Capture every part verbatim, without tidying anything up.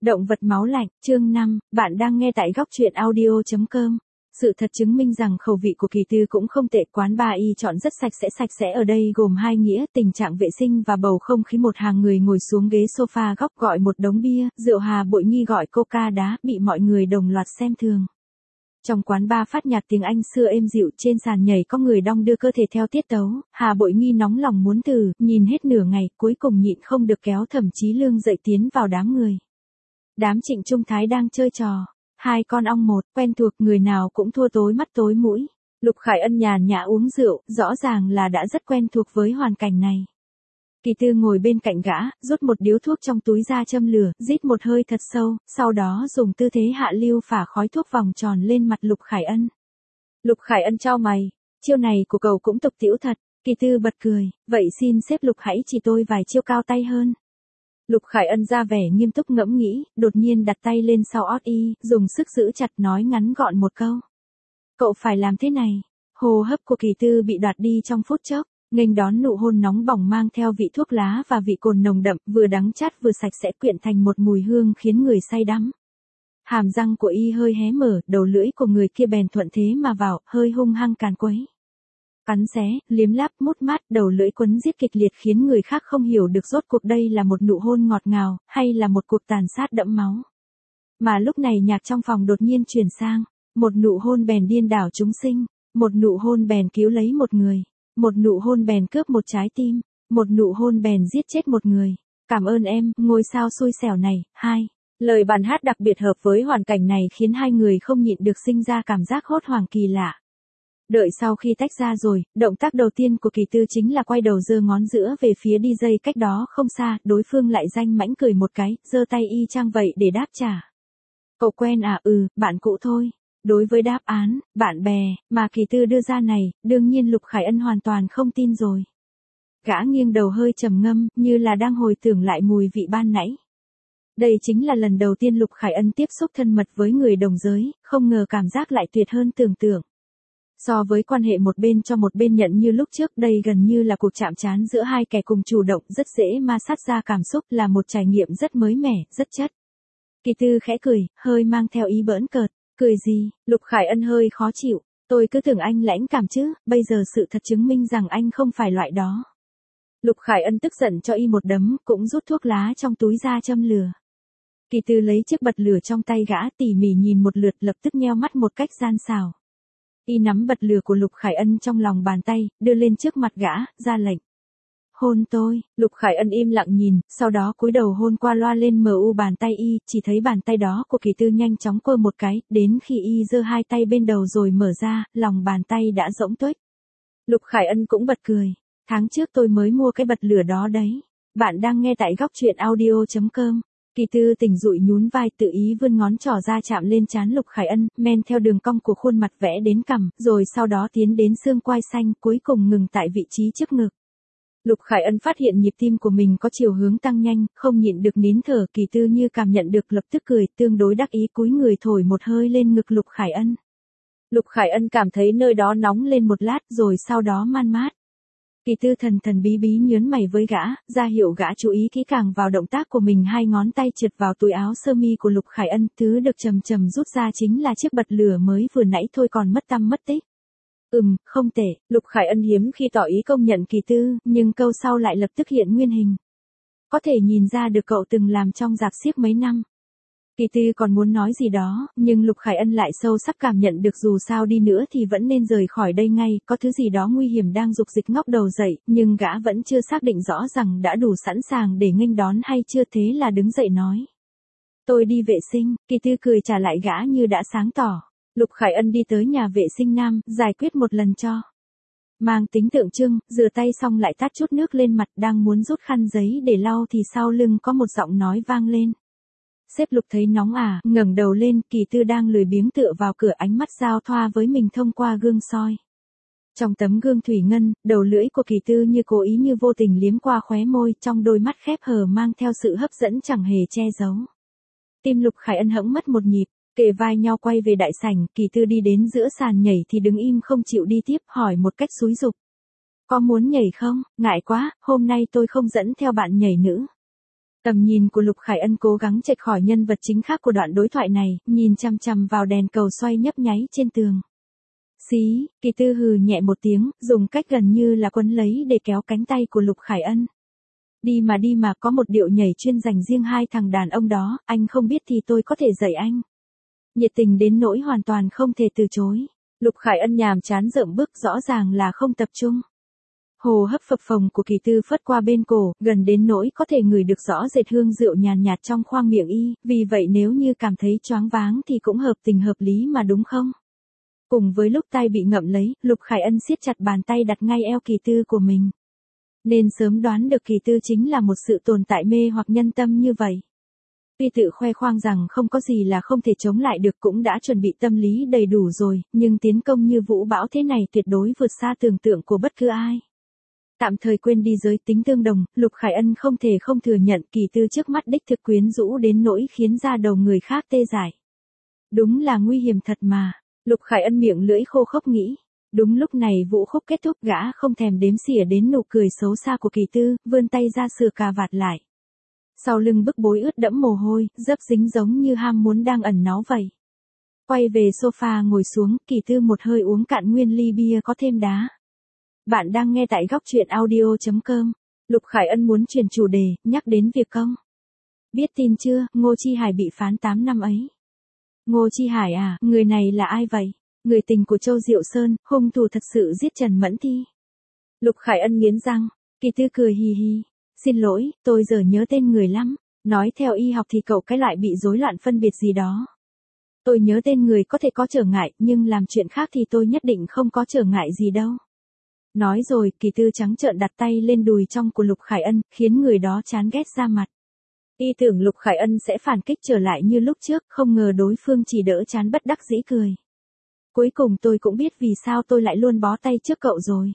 Động vật máu lạnh, chương năm, bạn đang nghe tại góc truyện audio chấm com. Sự thật chứng minh rằng khẩu vị của Kỳ Tư cũng không tệ, quán bar y chọn rất sạch sẽ. Sạch sẽ ở đây gồm hai nghĩa, tình trạng vệ sinh và bầu không khí. Một hàng người ngồi xuống ghế sofa góc gọi một đống bia, rượu Hà Bội Nghi gọi coca đá, bị mọi người đồng loạt xem thường. Trong quán bar phát nhạc tiếng Anh xưa êm dịu, trên sàn nhảy có người đong đưa cơ thể theo tiết tấu, Hà Bội Nghi nóng lòng muốn từ, nhìn hết nửa ngày, cuối cùng nhịn không được kéo Thẩm Chí Lương dậy tiến vào đám người. Đám Trịnh Trung Thái đang chơi trò hai con ong một, quen thuộc, người nào cũng thua tối mắt tối mũi. Lục Khải Ân nhàn nhã uống rượu, rõ ràng là đã rất quen thuộc với hoàn cảnh này. Kỳ Tư ngồi bên cạnh gã, rút một điếu thuốc trong túi ra châm lửa, rít một hơi thật sâu, sau đó dùng tư thế hạ lưu phả khói thuốc vòng tròn lên mặt Lục Khải Ân. Lục Khải Ân chau mày, chiêu này của cậu cũng tục tĩu thật. Kỳ Tư bật cười, vậy xin sếp Lục hãy chỉ tôi vài chiêu cao tay hơn. Lục Khải Ân ra vẻ nghiêm túc ngẫm nghĩ, đột nhiên đặt tay lên sau ót y, dùng sức giữ chặt, nói ngắn gọn một câu. Cậu phải làm thế này. Hô hấp của Kỳ Tư bị đoạt đi trong phút chốc, nghênh đón nụ hôn nóng bỏng mang theo vị thuốc lá và vị cồn nồng đậm, vừa đắng chát vừa sạch sẽ, quyện thành một mùi hương khiến người say đắm. Hàm răng của y hơi hé mở, đầu lưỡi của người kia bèn thuận thế mà vào, hơi hung hăng càn quấy. Cắn xé, liếm láp, mút mát, đầu lưỡi quấn giết kịch liệt khiến người khác không hiểu được rốt cuộc đây là một nụ hôn ngọt ngào, hay là một cuộc tàn sát đẫm máu. Mà lúc này nhạc trong phòng đột nhiên chuyển sang, một nụ hôn bèn điên đảo chúng sinh, một nụ hôn bèn cứu lấy một người, một nụ hôn bèn cướp một trái tim, một nụ hôn bèn giết chết một người. Cảm ơn em, ngôi sao xui xẻo này. Hai. Lời bài hát đặc biệt hợp với hoàn cảnh này khiến hai người không nhịn được sinh ra cảm giác hốt hoảng kỳ lạ. Đợi sau khi tách ra rồi, động tác đầu tiên của Kỳ Tư chính là quay đầu giơ ngón giữa về phía đi dây cách đó không xa, đối phương lại danh mãnh cười một cái, giơ tay y chang vậy để đáp trả. Cậu quen à? Ừ, bạn cũ thôi. Đối với đáp án, bạn bè, mà Kỳ Tư đưa ra này, đương nhiên Lục Khải Ân hoàn toàn không tin rồi. Gã nghiêng đầu hơi trầm ngâm, như là đang hồi tưởng lại mùi vị ban nãy. Đây chính là lần đầu tiên Lục Khải Ân tiếp xúc thân mật với người đồng giới, không ngờ cảm giác lại tuyệt hơn tưởng tượng. So với quan hệ một bên cho một bên nhận như lúc trước, đây gần như là cuộc chạm trán giữa hai kẻ cùng chủ động, rất dễ ma sát ra cảm xúc, là một trải nghiệm rất mới mẻ, rất chất. Kỳ Tư khẽ cười, hơi mang theo ý bỡn cợt. Cười gì? Lục Khải Ân hơi khó chịu. Tôi cứ tưởng anh lãnh cảm chứ, bây giờ sự thật chứng minh rằng anh không phải loại đó. Lục Khải Ân tức giận cho y một đấm, cũng rút thuốc lá trong túi ra châm lửa. Kỳ Tư lấy chiếc bật lửa trong tay gã, tỉ mỉ nhìn một lượt, lập tức nheo mắt một cách gian xảo. Y nắm bật lửa của Lục Khải Ân trong lòng bàn tay, đưa lên trước mặt gã, ra lệnh. Hôn tôi. Lục Khải Ân im lặng nhìn, sau đó cúi đầu hôn qua loa lên mờ u bàn tay y, chỉ thấy bàn tay đó của Kỳ Tư nhanh chóng quơ một cái, đến khi y giơ hai tay bên đầu rồi mở ra, lòng bàn tay đã rỗng tuếch. Lục Khải Ân cũng bật cười. Tháng trước tôi mới mua cái bật lửa đó đấy. Bạn đang nghe tại góc truyện audio chấm com. Kỳ Tư tỉnh dụi nhún vai, tự ý vươn ngón trỏ ra chạm lên trán Lục Khải Ân, men theo đường cong của khuôn mặt vẽ đến cằm, rồi sau đó tiến đến xương quai xanh, cuối cùng ngừng tại vị trí trước ngực. Lục Khải Ân phát hiện nhịp tim của mình có chiều hướng tăng nhanh, không nhịn được nín thở. Kỳ Tư như cảm nhận được, lập tức cười, tương đối đắc ý cúi người thổi một hơi lên ngực Lục Khải Ân. Lục Khải Ân cảm thấy nơi đó nóng lên một lát, rồi sau đó man mát. Kỳ Tư thần thần bí bí nhớn mày với gã, ra hiệu gã chú ý kỹ càng vào động tác của mình. Hai ngón tay trượt vào túi áo sơ mi của Lục Khải Ân, thứ được chầm chầm rút ra chính là chiếc bật lửa mới vừa nãy thôi còn mất tăm mất tích. Ừm, không tệ. Lục Khải Ân hiếm khi tỏ ý công nhận Kỳ Tư, nhưng câu sau lại lập tức hiện nguyên hình. Có thể nhìn ra được cậu từng làm trong rạp xiếc mấy năm. Kỳ Tư còn muốn nói gì đó, nhưng Lục Khải Ân lại sâu sắc cảm nhận được dù sao đi nữa thì vẫn nên rời khỏi đây ngay, có thứ gì đó nguy hiểm đang dục dịch ngóc đầu dậy, nhưng gã vẫn chưa xác định rõ rằng đã đủ sẵn sàng để nghênh đón hay chưa, thế là đứng dậy nói. Tôi đi vệ sinh. Kỳ Tư cười trả lại gã như đã sáng tỏ. Lục Khải Ân đi tới nhà vệ sinh nam, giải quyết một lần cho. Mang tính tượng trưng, rửa tay xong lại tát chút nước lên mặt, đang muốn rút khăn giấy để lau thì sau lưng có một giọng nói vang lên. Sếp Lục thấy nóng à? Ngẩng đầu lên, Kỳ Tư đang lười biếng tựa vào cửa, ánh mắt giao thoa với mình thông qua gương soi. Trong tấm gương thủy ngân, đầu lưỡi của Kỳ Tư như cố ý như vô tình liếm qua khóe môi, trong đôi mắt khép hờ mang theo sự hấp dẫn chẳng hề che giấu. Tim Lục Khải Ân hẫng mất một nhịp. Kề vai nhau quay về đại sảnh, Kỳ Tư đi đến giữa sàn nhảy thì đứng im không chịu đi tiếp, hỏi một cách xúi giục. Có muốn nhảy không? Ngại quá, hôm nay tôi không dẫn theo bạn nhảy nữ. Tầm nhìn của Lục Khải Ân cố gắng chệch khỏi nhân vật chính khác của đoạn đối thoại này, nhìn chằm chằm vào đèn cầu xoay nhấp nháy trên tường. Xí, Kỳ Tư hừ nhẹ một tiếng, dùng cách gần như là quấn lấy để kéo cánh tay của Lục Khải Ân. Đi mà đi mà, có một điệu nhảy chuyên dành riêng hai thằng đàn ông đó, anh không biết thì tôi có thể dạy anh. Nhiệt tình đến nỗi hoàn toàn không thể từ chối. Lục Khải Ân nhàm chán rợm bước, rõ ràng là không tập trung. Hồ hấp phập phồng của Kỳ Tư phất qua bên cổ, gần đến nỗi có thể ngửi được rõ rệt hương rượu nhàn nhạt trong khoang miệng y, vì vậy nếu như cảm thấy choáng váng thì cũng hợp tình hợp lý mà đúng không? Cùng với lúc tay bị ngậm lấy, Lục Khải Ân siết chặt bàn tay đặt ngay eo Kỳ Tư của mình. Nên sớm đoán được Kỳ Tư chính là một sự tồn tại mê hoặc nhân tâm như vậy. Tuy tự khoe khoang rằng không có gì là không thể chống lại được, cũng đã chuẩn bị tâm lý đầy đủ rồi, nhưng tiến công như vũ bão thế này tuyệt đối vượt xa tưởng tượng của bất cứ ai. Tạm thời quên đi giới tính tương đồng, Lục Khải Ân không thể không thừa nhận Kỳ Tư trước mắt đích thực quyến rũ đến nỗi khiến da đầu người khác tê dại. Đúng là nguy hiểm thật mà, Lục Khải Ân miệng lưỡi khô khốc nghĩ. Đúng lúc này vũ khúc kết thúc, gã không thèm đếm xỉa đến nụ cười xấu xa của Kỳ Tư, vươn tay ra sửa cà vạt lại. Sau lưng bức bối ướt đẫm mồ hôi, dấp dính giống như ham muốn đang ẩn náu vậy. Quay về sofa ngồi xuống, Kỳ Tư một hơi uống cạn nguyên ly bia có thêm đá. Bạn đang nghe tại góc truyện audio chấm com. Lục Khải Ân muốn chuyển chủ đề, nhắc đến việc công. Biết tin chưa, Ngô Chi Hải bị phán tám năm ấy. Ngô Chi Hải à, người này là ai vậy? Người tình của Châu Diệu Sơn, hung thủ thật sự giết Trần Mẫn Thi. Lục Khải Ân nghiến răng, Kỳ Tư cười hì hì. Xin lỗi, tôi giờ nhớ tên người lắm. Nói theo y học thì cậu cái lại bị rối loạn phân biệt gì đó. Tôi nhớ tên người có thể có trở ngại, nhưng làm chuyện khác thì tôi nhất định không có trở ngại gì đâu. Nói rồi, Kỳ Tư trắng trợn đặt tay lên đùi trong của Lục Khải Ân, khiến người đó chán ghét ra mặt. Y tưởng Lục Khải Ân sẽ phản kích trở lại như lúc trước, không ngờ đối phương chỉ đỡ chán bất đắc dĩ cười. Cuối cùng tôi cũng biết vì sao tôi lại luôn bó tay trước cậu rồi.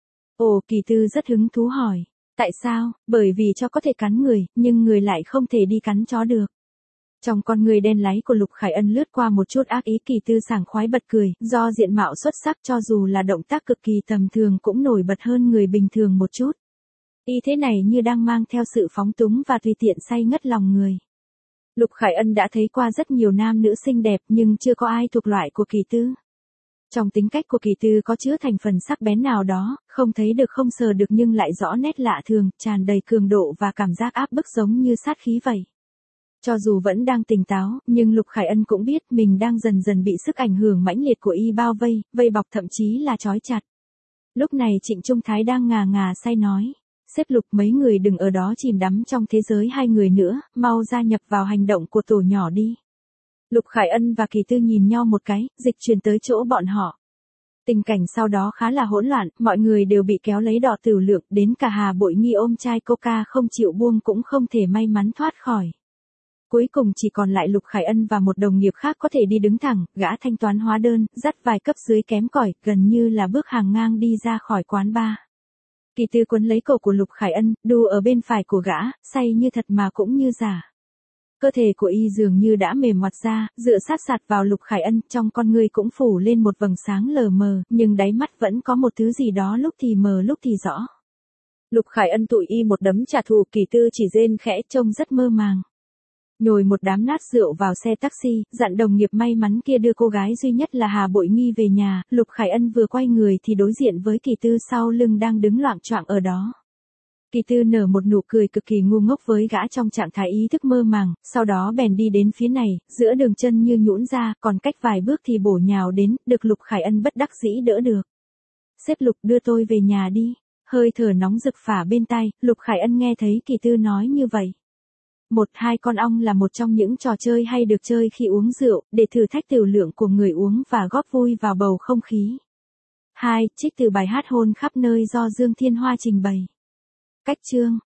Ồ, Kỳ Tư rất hứng thú hỏi. Tại sao? Bởi vì chó có thể cắn người, nhưng người lại không thể đi cắn chó được. Trong con người đen láy của Lục Khải Ân lướt qua một chút ác ý, Kỳ Tư sảng khoái bật cười, do diện mạo xuất sắc cho dù là động tác cực kỳ tầm thường cũng nổi bật hơn người bình thường một chút. Y thế này như đang mang theo sự phóng túng và tùy tiện say ngất lòng người. Lục Khải Ân đã thấy qua rất nhiều nam nữ xinh đẹp nhưng chưa có ai thuộc loại của Kỳ Tư. Trong tính cách của Kỳ Tư có chứa thành phần sắc bén nào đó, không thấy được không sờ được nhưng lại rõ nét lạ thường, tràn đầy cường độ và cảm giác áp bức giống như sát khí vậy. Cho dù vẫn đang tỉnh táo, nhưng Lục Khải Ân cũng biết mình đang dần dần bị sức ảnh hưởng mãnh liệt của y bao vây, vây bọc thậm chí là trói chặt. Lúc này Trịnh Trung Thái đang ngà ngà say nói. Sếp Lục, mấy người đừng ở đó chìm đắm trong thế giới hai người nữa, mau gia nhập vào hành động của tổ nhỏ đi. Lục Khải Ân và Kỳ Tư nhìn nhau một cái, dịch chuyển tới chỗ bọn họ. Tình cảnh sau đó khá là hỗn loạn, mọi người đều bị kéo lấy đỏ tửu lượng, đến cả Hà Bội Nghi ôm chai coca không chịu buông cũng không thể may mắn thoát khỏi. Cuối cùng chỉ còn lại Lục Khải Ân và một đồng nghiệp khác có thể đi đứng thẳng, gã thanh toán hóa đơn, dắt vài cấp dưới kém cỏi, gần như là bước hàng ngang đi ra khỏi quán bar. Kỳ Tư quấn lấy cổ của Lục Khải Ân, đu ở bên phải của gã, say như thật mà cũng như giả. Cơ thể của y dường như đã mềm ngoặt ra, dựa sát sạt vào Lục Khải Ân, trong con người cũng phủ lên một vầng sáng lờ mờ, nhưng đáy mắt vẫn có một thứ gì đó lúc thì mờ lúc thì rõ. Lục Khải Ân tụi y một đấm trả thù, Kỳ Tư chỉ rên khẽ trông rất mơ màng. Nhồi một đám nát rượu vào xe taxi, dặn đồng nghiệp may mắn kia đưa cô gái duy nhất là Hà Bội Nghi về nhà, Lục Khải Ân vừa quay người thì đối diện với Kỳ Tư sau lưng đang đứng loạng choạng ở đó. Kỳ Tư nở một nụ cười cực kỳ ngu ngốc với gã trong trạng thái ý thức mơ màng, sau đó bèn đi đến phía này, giữa đường chân như nhũn ra, còn cách vài bước thì bổ nhào đến, được Lục Khải Ân bất đắc dĩ đỡ được. Sếp Lục, đưa tôi về nhà đi. Hơi thở nóng rực phả bên tai, Lục Khải Ân nghe thấy Kỳ Tư nói như vậy. Một hai con ong là một trong những trò chơi hay được chơi khi uống rượu, để thử thách tiểu lượng của người uống và góp vui vào bầu không khí. Hai, trích từ bài hát Hôn khắp nơi do Dương Thiên Hoa trình bày. Cách chương